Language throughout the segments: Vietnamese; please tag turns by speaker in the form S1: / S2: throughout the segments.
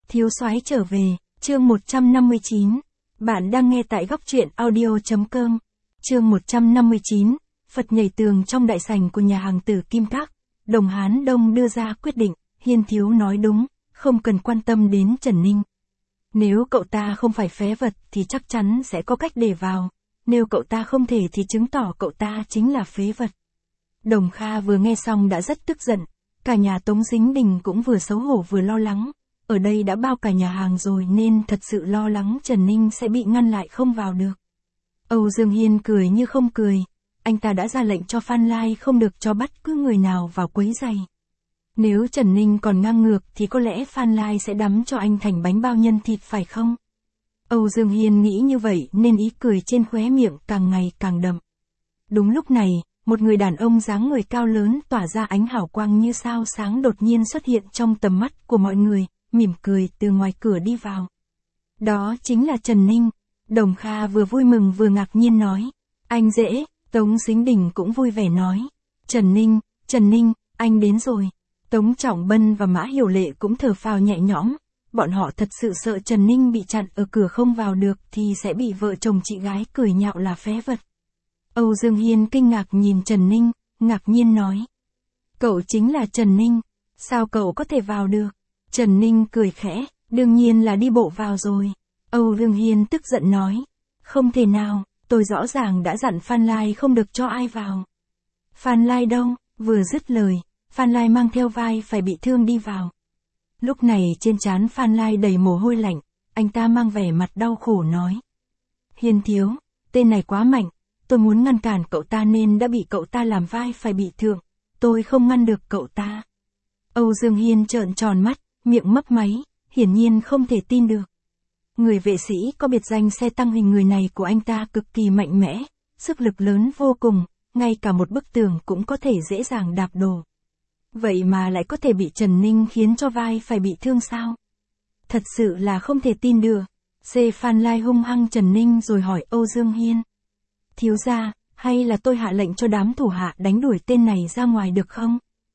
S1: Thiếu soái trở về, chương 159. Bạn đang nghe tại góc truyện audio.com. Chương 159, Phật nhảy tường trong đại sảnh của nhà hàng Tử Kim Các. Đồng Hán Đông đưa ra quyết định, Hiên Thiếu nói đúng, không cần quan tâm đến Trần Ninh. Nếu cậu ta không phải phế vật thì chắc chắn sẽ có cách để vào, nếu cậu ta không thể thì chứng tỏ cậu ta chính là phế vật. Đồng Kha vừa nghe xong đã rất tức giận, cả nhà Tống Dính Đình cũng vừa xấu hổ vừa lo lắng. Ở đây đã bao cả nhà hàng rồi nên thật sự lo lắng Trần Ninh sẽ bị ngăn lại không vào được. Âu Dương Hiên cười như không cười, anh ta đã ra lệnh cho Phan Lai không được cho bất cứ người nào vào quấy rầy. Nếu Trần Ninh còn ngang ngược thì có lẽ Phan Lai sẽ đắm cho anh thành bánh bao nhân thịt phải không? Âu Dương Hiên nghĩ như vậy nên ý cười trên khóe miệng càng ngày càng đậm. Đúng lúc này, một người đàn ông dáng người cao lớn tỏa ra ánh hào quang như sao sáng đột nhiên xuất hiện trong tầm mắt của mọi người, mỉm cười từ ngoài cửa đi vào. Đó chính là Trần Ninh. Đồng Kha vừa vui mừng vừa ngạc nhiên nói. Anh dễ, Tống Dính Đình cũng vui vẻ nói. Trần Ninh, anh đến rồi. Tống Trọng Bân và Mã Hiểu Lệ cũng thở phào nhẹ nhõm. Bọn họ thật sự sợ Trần Ninh bị chặn ở cửa không vào được thì sẽ bị vợ chồng chị gái cười nhạo là phế vật. Âu Dương Hiên kinh ngạc nhìn Trần Ninh, ngạc nhiên nói. Cậu chính là Trần Ninh, sao cậu có thể vào được? Trần Ninh cười khẽ, đương nhiên là đi bộ vào rồi. Âu Dương Hiên tức giận nói. Không thể nào, tôi rõ ràng đã dặn Phan Lai không được cho ai vào. Phan Lai đâu? Vừa dứt lời, Phan Lai mang theo vai phải bị thương đi vào. Lúc này trên trán Phan Lai đầy mồ hôi lạnh, anh ta mang vẻ mặt đau khổ nói. Hiên Thiếu, tên này quá mạnh, tôi muốn ngăn cản cậu ta nên đã bị cậu ta làm vai phải bị thương, tôi không ngăn được cậu ta. Âu Dương Hiên trợn tròn mắt, miệng mấp máy, hiển nhiên không thể tin được. Người vệ sĩ có biệt danh xe tăng hình người này của anh ta cực kỳ mạnh mẽ, sức lực lớn vô cùng, ngay cả một bức tường cũng có thể dễ dàng đạp đổ. Vậy mà lại có thể bị Trần Ninh khiến cho vai phải bị thương sao? Thật sự là không thể tin được. Phan Lai hung hăng Trần Ninh rồi hỏi Âu Dương Hiên. Thiếu gia, hay là tôi hạ lệnh cho đám thủ hạ đánh đuổi tên này ra ngoài được không?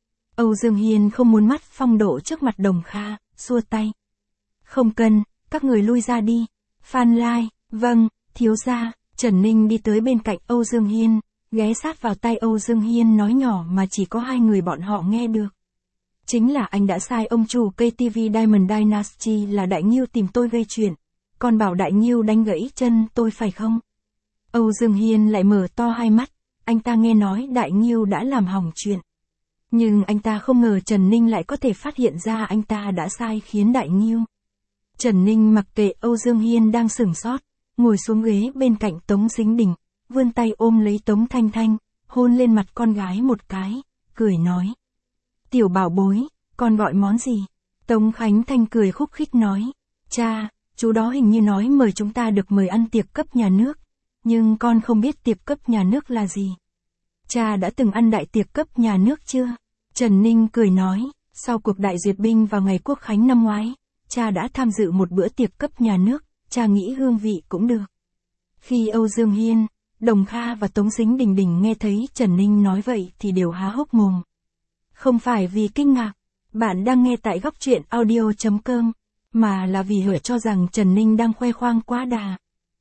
S1: Âu Dương Hiên không muốn mắt phong độ trước mặt Đồng Kha, xua tay. Không cần, các người lui ra đi. Phan Lai, vâng, thiếu gia. Trần Ninh đi tới bên cạnh Âu Dương Hiên, ghé sát vào tai Âu Dương Hiên nói nhỏ mà chỉ có hai người bọn họ nghe được. Chính là anh đã sai ông chủ KTV Diamond Dynasty là Đại Nghiêu tìm tôi gây chuyện, còn bảo Đại Nghiêu đánh gãy chân tôi phải không? Âu Dương Hiên lại mở to hai mắt, anh ta nghe nói Đại Nghiêu đã làm hỏng chuyện. Nhưng anh ta không ngờ Trần Ninh lại có thể phát hiện ra anh ta đã sai khiến Đại Nghiêu. Trần Ninh mặc kệ Âu Dương Hiên đang sửng sốt, ngồi xuống ghế bên cạnh Tống Dính Đình, vươn tay ôm lấy Tống Thanh Thanh, hôn lên mặt con gái một cái, cười nói. Tiểu bảo bối, con gọi món gì? Tống Khánh Thanh cười khúc khích nói. Cha, chú đó hình như nói mời chúng ta được mời ăn tiệc cấp nhà nước, nhưng con không biết tiệc cấp nhà nước là gì. Cha đã từng ăn đại tiệc cấp nhà nước chưa? Trần Ninh cười nói, sau cuộc đại duyệt binh vào ngày Quốc Khánh năm ngoái, cha đã tham dự một bữa tiệc cấp nhà nước, cha nghĩ hương vị cũng được. Khi Âu Dương Hiên, Đồng Kha và Tống Dính Đình nghe thấy Trần Ninh nói vậy thì đều há hốc mồm. Không phải vì kinh ngạc, bạn đang nghe tại góc truyện audio.com, mà là vì họ cho rằng Trần Ninh đang khoe khoang quá đà.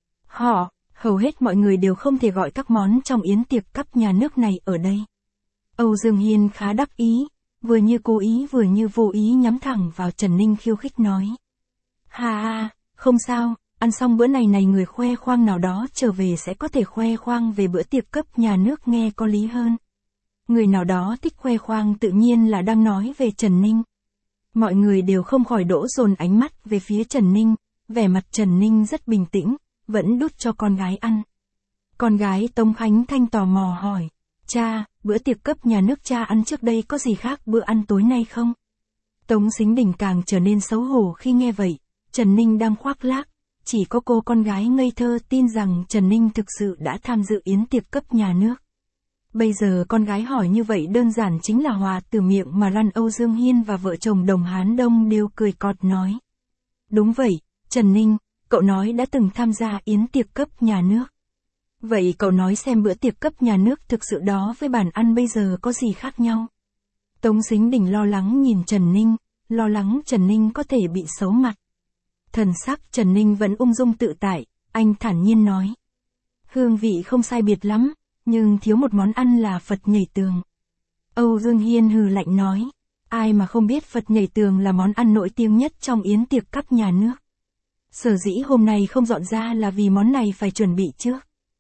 S1: Hầu hết mọi người đều không thể gọi các món trong yến tiệc cấp nhà nước này ở đây. Âu Dương Hiên khá đắc ý, vừa như cố ý vừa như vô ý nhắm thẳng vào Trần Ninh khiêu khích nói. Không sao, ăn xong bữa này người khoe khoang nào đó trở về sẽ có thể khoe khoang về bữa tiệc cấp nhà nước nghe có lý hơn. Người nào đó thích khoe khoang tự nhiên là đang nói về Trần Ninh. Mọi người đều không khỏi đổ dồn ánh mắt về phía Trần Ninh, vẻ mặt Trần Ninh rất bình tĩnh, vẫn đút cho con gái ăn. Con gái Tống Khánh Thanh tò mò hỏi, cha, bữa tiệc cấp nhà nước cha ăn trước đây có gì khác bữa ăn tối nay không? Tống Dính Đình càng trở nên xấu hổ khi nghe vậy, Trần Ninh đang khoác lác, chỉ có cô con gái ngây thơ tin rằng Trần Ninh thực sự đã tham dự yến tiệc cấp nhà nước. Bây giờ con gái hỏi như vậy đơn giản chính là hòa từ miệng mà lăn. Âu Dương Hiên và vợ chồng Đồng Hán Đông đều cười cọt nói. Đúng vậy, Trần Ninh, cậu nói đã từng tham gia yến tiệc cấp nhà nước. Vậy cậu nói xem bữa tiệc cấp nhà nước thực sự đó với bàn ăn bây giờ có gì khác nhau? Tống Dính Đình lo lắng nhìn Trần Ninh, lo lắng Trần Ninh có thể bị xấu mặt. Thần sắc Trần Ninh vẫn ung dung tự tại, anh thản nhiên nói. Hương vị không sai biệt lắm, nhưng thiếu một món ăn là Phật nhảy tường. Âu Dương Hiên hừ lạnh nói. Ai mà không biết Phật nhảy tường là món ăn nổi tiếng nhất trong yến tiệc cấp nhà nước. Sở dĩ hôm nay không dọn ra là vì món này phải chuẩn bị trước.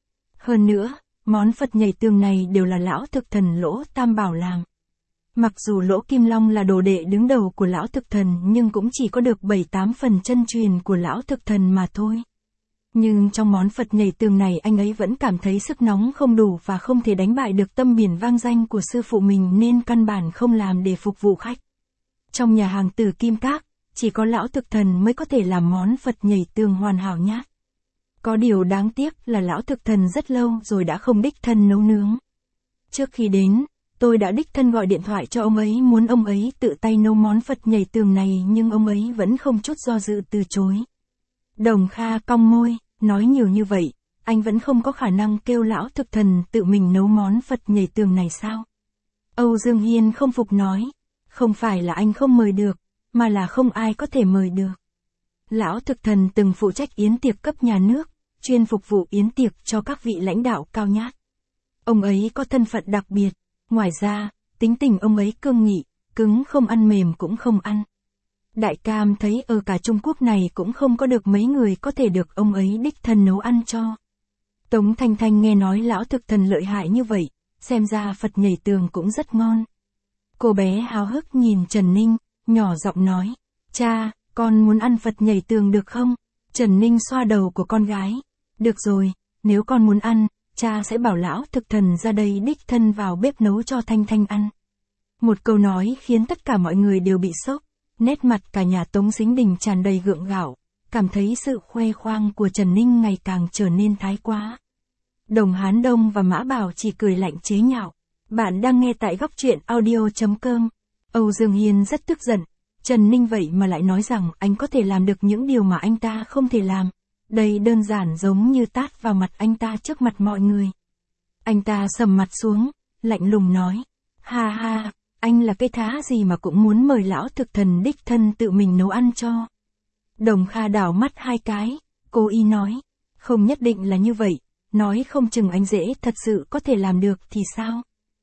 S1: Hơn nữa, món Phật nhảy tường này đều là lão thực thần Lỗ Tam Bảo làm. Mặc dù Lỗ Kim Long là đồ đệ đứng đầu của lão thực thần nhưng cũng chỉ có được 7-8 phần chân truyền của lão thực thần mà thôi. Nhưng trong món Phật nhảy tường này anh ấy vẫn cảm thấy sức nóng không đủ và không thể đánh bại được tâm biển vang danh của sư phụ mình nên căn bản không làm để phục vụ khách. Trong nhà hàng Tử Kim Các, chỉ có lão thực thần mới có thể làm món Phật nhảy tường hoàn hảo nhát. Có điều đáng tiếc là lão thực thần rất lâu rồi đã không đích thân nấu nướng. Trước khi đến, tôi đã đích thân gọi điện thoại cho ông ấy muốn ông ấy tự tay nấu món Phật nhảy tường này nhưng ông ấy vẫn không chút do dự từ chối. Đồng Kha cong môi, nói nhiều như vậy, anh vẫn không có khả năng kêu lão thực thần tự mình nấu món Phật nhảy tường này sao? Âu Dương Hiên không phục nói, không phải là anh không mời được, mà là không ai có thể mời được. Lão thực thần từng phụ trách yến tiệc cấp nhà nước, chuyên phục vụ yến tiệc cho các vị lãnh đạo cao nhát. Ông ấy có thân phận đặc biệt, ngoài ra, tính tình ông ấy cương nghị, cứng không ăn mềm cũng không ăn. Đại Cam thấy ở cả Trung Quốc này cũng không có được mấy người có thể được ông ấy đích thân nấu ăn cho. Tống Thanh Thanh nghe nói lão thực thần lợi hại như vậy, xem ra Phật nhảy tường cũng rất ngon. Cô bé háo hức nhìn Trần Ninh, nhỏ giọng nói, cha, con muốn ăn Phật nhảy tường được không? Trần Ninh xoa đầu của con gái, được rồi, nếu con muốn ăn, cha sẽ bảo lão thực thần ra đây đích thân vào bếp nấu cho Thanh Thanh ăn. Một câu nói khiến tất cả mọi người đều bị sốc, nét mặt cả nhà Tống Sính Đình tràn đầy gượng gạo, cảm thấy sự khoe khoang của Trần Ninh ngày càng trở nên thái quá. Đồng Hán Đông và Mã Bảo chỉ cười lạnh chế nhạo. Bạn đang nghe tại góc truyện audio.com. Âu Dương Hiên rất tức giận, Trần Ninh vậy mà lại nói rằng anh có thể làm được những điều mà anh ta không thể làm. Đây đơn giản giống như tát vào mặt anh ta trước mặt mọi người. Anh ta sầm mặt xuống, lạnh lùng nói, ha ha, anh là cái thá gì mà cũng muốn mời lão thực thần đích thân tự mình nấu ăn cho. Đồng Kha đảo mắt hai cái, cô y nói, không nhất định là như vậy, nói không chừng anh dễ thật sự có thể làm được thì sao?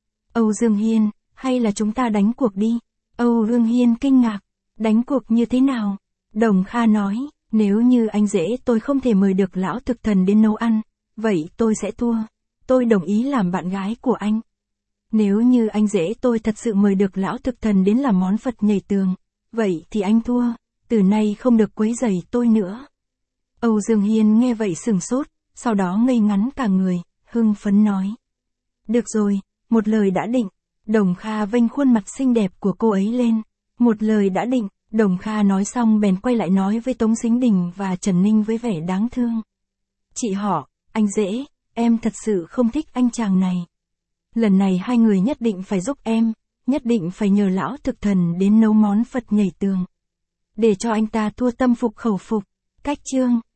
S1: Âu Dương Hiên, hay là chúng ta đánh cuộc đi? Âu Dương Hiên kinh ngạc, đánh cuộc như thế nào? Đồng Kha nói, nếu như anh dễ tôi không thể mời được lão thực thần đến nấu ăn, vậy tôi sẽ thua, tôi đồng ý làm bạn gái của anh. Nếu như anh dễ tôi thật sự mời được lão thực thần đến làm món Phật nhảy tường, vậy thì anh thua, từ nay không được quấy rầy tôi nữa. Âu Dương Hiên nghe vậy sửng sốt, sau đó ngây ngắn cả người, hưng phấn nói. Được rồi, một lời đã định. Đồng Kha vênh khuôn mặt xinh đẹp của cô ấy lên. Một lời đã định, Đồng Kha nói xong bèn quay lại nói với Tống Sính Đình và Trần Ninh với vẻ đáng thương. Chị họ, anh dễ, em thật sự không thích anh chàng này. Lần này hai người nhất định phải giúp em, nhất định phải nhờ lão thực thần đến nấu món Phật nhảy tường. Để cho anh ta thua tâm phục khẩu phục. Cách chương